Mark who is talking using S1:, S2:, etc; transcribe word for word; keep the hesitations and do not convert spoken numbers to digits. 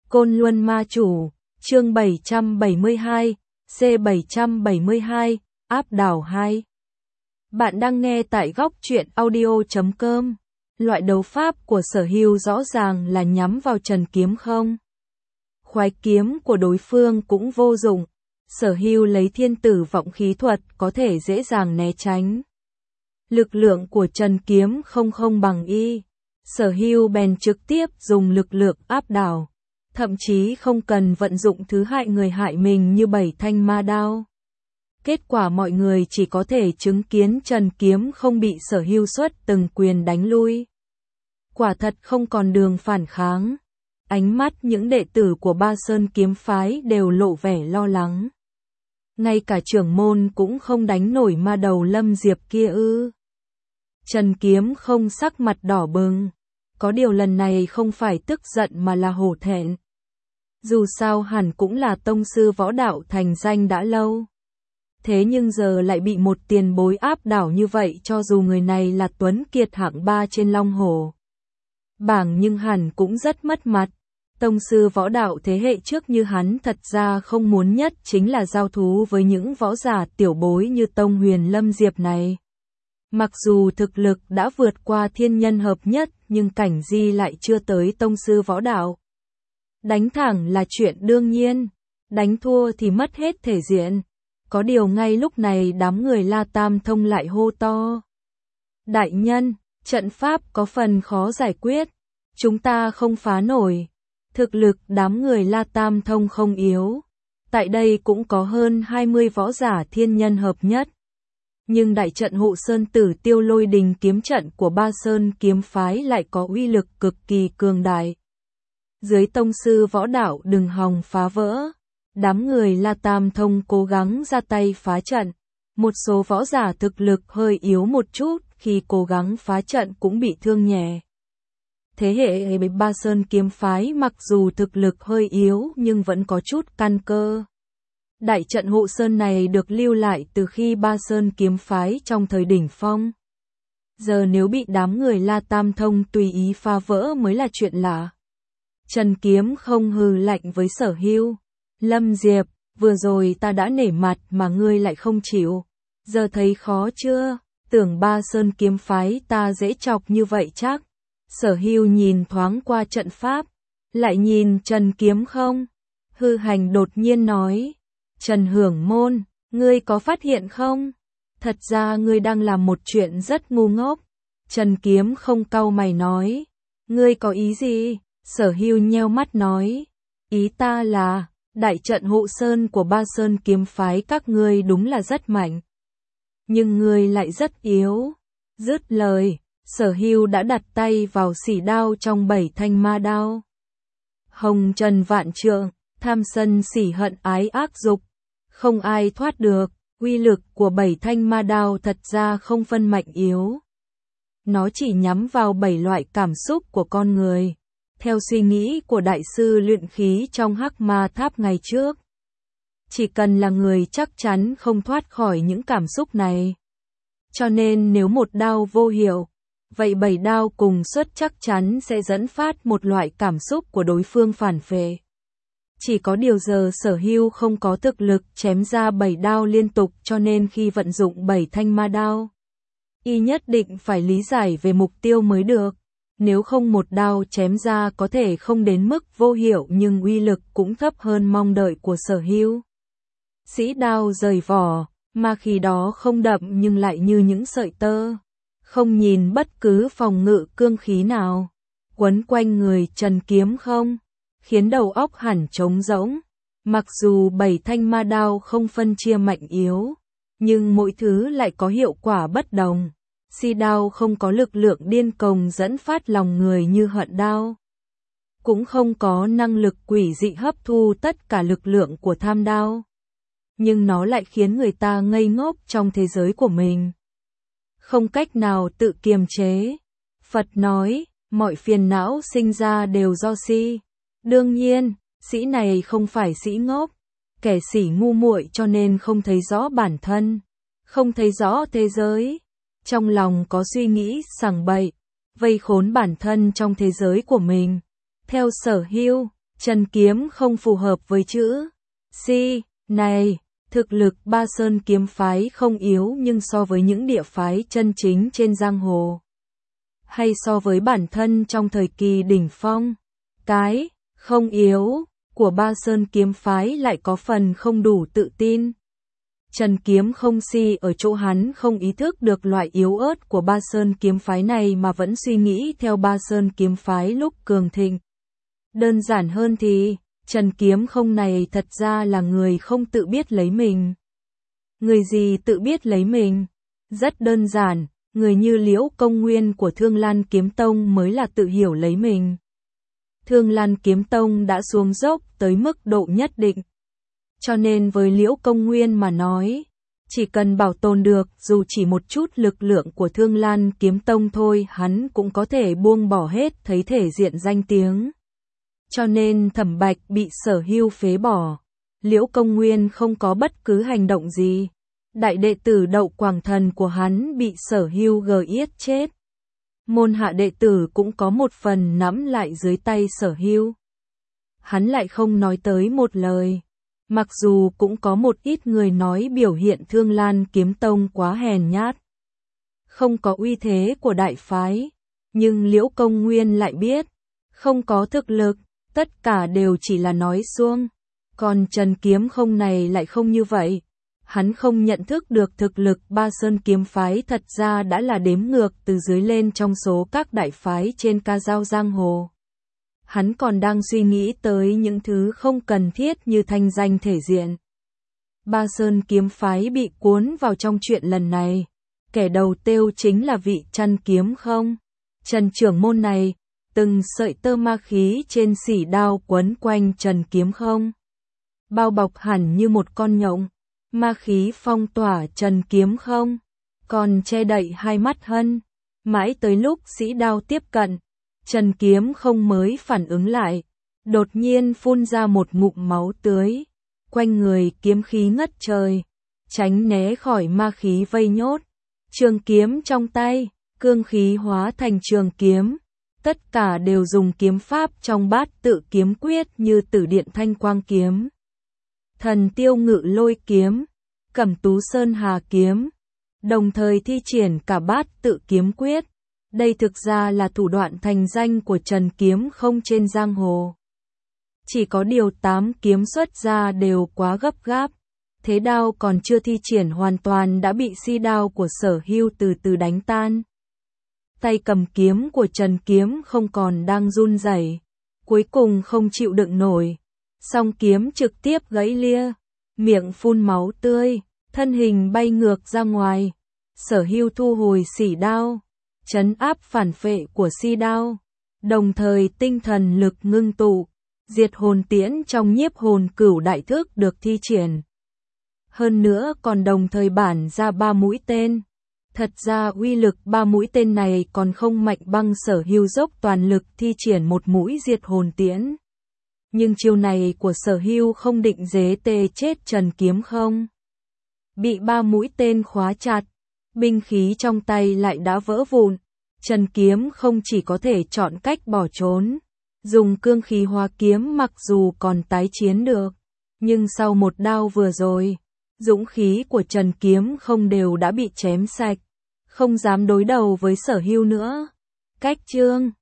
S1: Côn Luân Ma Chủ, chương bảy trăm bảy mươi hai, C bảy trăm bảy mươi hai, áp đảo hai. Bạn đang nghe tại góc truyện audio chấm com. Loại đấu pháp của Sở Hưu rõ ràng là nhắm vào Trần Kiếm không. Khoái kiếm của đối phương cũng vô dụng. Sở Hưu lấy thiên tử vọng khí thuật có thể dễ dàng né tránh. Lực lượng của Trần Kiếm không không bằng y. Sở Hưu bèn trực tiếp dùng lực lượng áp đảo. Thậm chí không cần vận dụng thứ hại người hại mình như bảy thanh ma đao. Kết quả mọi người chỉ có thể chứng kiến Trần Kiếm không bị Sở Hưu xuất từng quyền đánh lui. Quả thật không còn đường phản kháng. Ánh mắt những đệ tử của Ba Sơn kiếm phái đều lộ vẻ lo lắng. Ngay cả trưởng môn cũng không đánh nổi ma đầu Lâm Diệp kia ư. Trần Kiếm không sắc mặt đỏ bừng. Có điều lần này không phải tức giận mà là hổ thẹn. Dù sao hẳn cũng là tông sư võ đạo thành danh đã lâu. Thế nhưng giờ lại bị một tiền bối áp đảo như vậy, cho dù người này là tuấn kiệt hạng ba trên Long Hồ bảng nhưng hẳn cũng rất mất mặt. Tông sư võ đạo thế hệ trước như hắn thật ra không muốn nhất chính là giao thú với những võ giả tiểu bối như Tông Huyền Lâm Diệp này. Mặc dù thực lực đã vượt qua thiên nhân hợp nhất nhưng cảnh di lại chưa tới tông sư võ đạo. Đánh thẳng là chuyện đương nhiên, đánh thua thì mất hết thể diện. Có điều ngay lúc này đám người La Tam Thông lại hô to. Đại nhân, trận pháp có phần khó giải quyết, chúng ta không phá nổi. Thực lực đám người La Tam Thông không yếu. Tại đây cũng có hơn hai mươi võ giả thiên nhân hợp nhất. Nhưng đại trận hộ sơn tử tiêu lôi đình kiếm trận của Ba Sơn kiếm phái lại có uy lực cực kỳ cường đại. Dưới tông sư võ đạo đừng hòng phá vỡ. Đám người La Tam Thông cố gắng ra tay phá trận. Một số võ giả thực lực hơi yếu một chút khi cố gắng phá trận cũng bị thương nhẹ. Thế hệ Ba Sơn kiếm phái mặc dù thực lực hơi yếu nhưng vẫn có chút căn cơ. Đại trận hộ sơn này được lưu lại từ khi Ba Sơn kiếm phái trong thời đỉnh phong. Giờ nếu bị đám người La Tam Thông tùy ý phá vỡ mới là chuyện lạ. Trần Kiếm không hừ lạnh với Sở Hưu. Lâm Diệp, vừa rồi ta đã nể mặt mà ngươi lại không chịu. Giờ thấy khó chưa? Tưởng Ba Sơn kiếm phái ta dễ chọc như vậy chắc. Sở Hưu nhìn thoáng qua trận pháp. Lại nhìn Trần Kiếm không? Hư Hành đột nhiên nói. Trần Hưởng Môn, ngươi có phát hiện không? Thật ra ngươi đang làm một chuyện rất ngu ngốc. Trần Kiếm không cau mày nói. Ngươi có ý gì? Sở Hưu nheo mắt nói. Ý ta là, đại trận hộ sơn của Ba Sơn kiếm phái các ngươi đúng là rất mạnh. Nhưng ngươi lại rất yếu. Dứt lời, Sở Hưu đã đặt tay vào xỉ đao trong bảy thanh ma đao. Hồng trần vạn trượng, tham sân xỉ hận ái ác dục. Không ai thoát được, uy lực của bảy thanh ma đao thật ra không phân mạnh yếu. Nó chỉ nhắm vào bảy loại cảm xúc của con người. Theo suy nghĩ của đại sư luyện khí trong Hắc Ma Tháp ngày trước. Chỉ cần là người chắc chắn không thoát khỏi những cảm xúc này. Cho nên nếu một đao vô hiệu, vậy bảy đao cùng xuất chắc chắn sẽ dẫn phát một loại cảm xúc của đối phương phản phệ. Chỉ có điều giờ Sở Hưu không có thực lực chém ra bảy đao liên tục, cho nên khi vận dụng bảy thanh ma đao, y nhất định phải lý giải về mục tiêu mới được. Nếu không một đao chém ra có thể không đến mức vô hiệu nhưng uy lực cũng thấp hơn mong đợi của Sở Hưu. Sĩ đao rời vỏ, mà khi đó không đậm nhưng lại như những sợi tơ. Không nhìn bất cứ phòng ngự cương khí nào. Quấn quanh người Trần Kiếm không. Khiến đầu óc hẳn trống rỗng. Mặc dù bảy thanh ma đao không phân chia mạnh yếu, nhưng mỗi thứ lại có hiệu quả bất đồng. Si đao không có lực lượng điên cuồng dẫn phát lòng người như hận đao. Cũng không có năng lực quỷ dị hấp thu tất cả lực lượng của tham đao. Nhưng nó lại khiến người ta ngây ngốc trong thế giới của mình. Không cách nào tự kiềm chế. Phật nói, mọi phiền não sinh ra đều do si. Đương nhiên, sĩ này không phải sĩ ngốc, kẻ sĩ ngu muội cho nên không thấy rõ bản thân, không thấy rõ thế giới, trong lòng có suy nghĩ sằng bậy, vây khốn bản thân trong thế giới của mình. Theo Sở Hưu, Trần Kiếm không phù hợp với chữ Si này. Thực lực Ba Sơn kiếm phái không yếu, nhưng so với những địa phái chân chính trên giang hồ, hay so với bản thân trong thời kỳ đỉnh phong, cái không yếu của Ba Sơn kiếm phái lại có phần không đủ tự tin. Trần Kiếm không si ở chỗ hắn không ý thức được loại yếu ớt của Ba Sơn kiếm phái này mà vẫn suy nghĩ theo Ba Sơn kiếm phái lúc cường thịnh. Đơn giản hơn thì, Trần Kiếm không này thật ra là người không tự biết lấy mình. Người gì tự biết lấy mình? Rất đơn giản, người như Liễu Công Nguyên của Thương Lan Kiếm Tông mới là tự hiểu lấy mình. Thương Lan Kiếm Tông đã xuống dốc tới mức độ nhất định. Cho nên với Liễu Công Nguyên mà nói, chỉ cần bảo tồn được dù chỉ một chút lực lượng của Thương Lan Kiếm Tông thôi, hắn cũng có thể buông bỏ hết thấy thể diện danh tiếng. Cho nên Thẩm Bạch bị Sở Hưu phế bỏ, Liễu Công Nguyên không có bất cứ hành động gì. Đại đệ tử Đậu Quảng Thần của hắn bị Sở Hưu gờ yết chết. Môn hạ đệ tử cũng có một phần nắm lại dưới tay Sở Hưu. Hắn lại không nói tới một lời. Mặc dù cũng có một ít người nói biểu hiện Thương Lan Kiếm Tông quá hèn nhát, không có uy thế của đại phái, nhưng Liễu Công Nguyên lại biết, không có thực lực, tất cả đều chỉ là nói suông. Còn Trần Kiếm không này lại không như vậy. Hắn không nhận thức được thực lực Ba Sơn kiếm phái thật ra đã là đếm ngược từ dưới lên trong số các đại phái trên ca dao giang hồ. Hắn còn đang suy nghĩ tới những thứ không cần thiết như thanh danh thể diện. Ba Sơn kiếm phái bị cuốn vào trong chuyện lần này. Kẻ đầu tiêu chính là vị Trần Kiếm không. Trần trưởng môn này, từng sợi tơ ma khí trên xỉ đao quấn quanh Trần Kiếm không. Bao bọc hẳn như một con nhộng. Ma khí phong tỏa Trần Kiếm không, còn che đậy hai mắt hân. Mãi tới lúc sĩ đao tiếp cận, Trần Kiếm không mới phản ứng lại, đột nhiên phun ra một ngụm máu tươi, quanh người kiếm khí ngất trời, tránh né khỏi ma khí vây nhốt. Trường kiếm trong tay, cương khí hóa thành trường kiếm, tất cả đều dùng kiếm pháp trong Bát Tự Kiếm Quyết như Tử Điện Thanh Quang kiếm, Thần Tiêu Ngự Lôi kiếm, Cẩm Tú Sơn Hà kiếm, đồng thời thi triển cả Bát Tự Kiếm Quyết. Đây thực ra là thủ đoạn thành danh của Trần Kiếm không trên giang hồ. Chỉ có điều tám kiếm xuất ra đều quá gấp gáp, thế đao còn chưa thi triển hoàn toàn đã bị si đao của Sở Hưu từ từ đánh tan. Tay cầm kiếm của Trần Kiếm không còn đang run rẩy, cuối cùng không chịu đựng nổi, song kiếm trực tiếp gãy lìa, miệng phun máu tươi, thân hình bay ngược ra ngoài. Sở Hưu thu hồi xỉ đao, trấn áp phản phệ của si đao, đồng thời tinh thần lực ngưng tụ, diệt hồn tiễn trong nhiếp hồn cửu đại thức được thi triển. Hơn nữa còn đồng thời bản ra ba mũi tên. Thật ra uy lực ba mũi tên này còn không mạnh bằng Sở Hưu dốc toàn lực thi triển một mũi diệt hồn tiễn. Nhưng chiêu này của Sở Hưu không định dế tê chết Trần Kiếm không. Bị ba mũi tên khóa chặt, binh khí trong tay lại đã vỡ vụn. Trần Kiếm không chỉ có thể chọn cách bỏ trốn, dùng cương khí hóa kiếm mặc dù còn tái chiến được, nhưng sau một đao vừa rồi, dũng khí của Trần Kiếm không đều đã bị chém sạch, không dám đối đầu với Sở Hưu nữa. Cách chương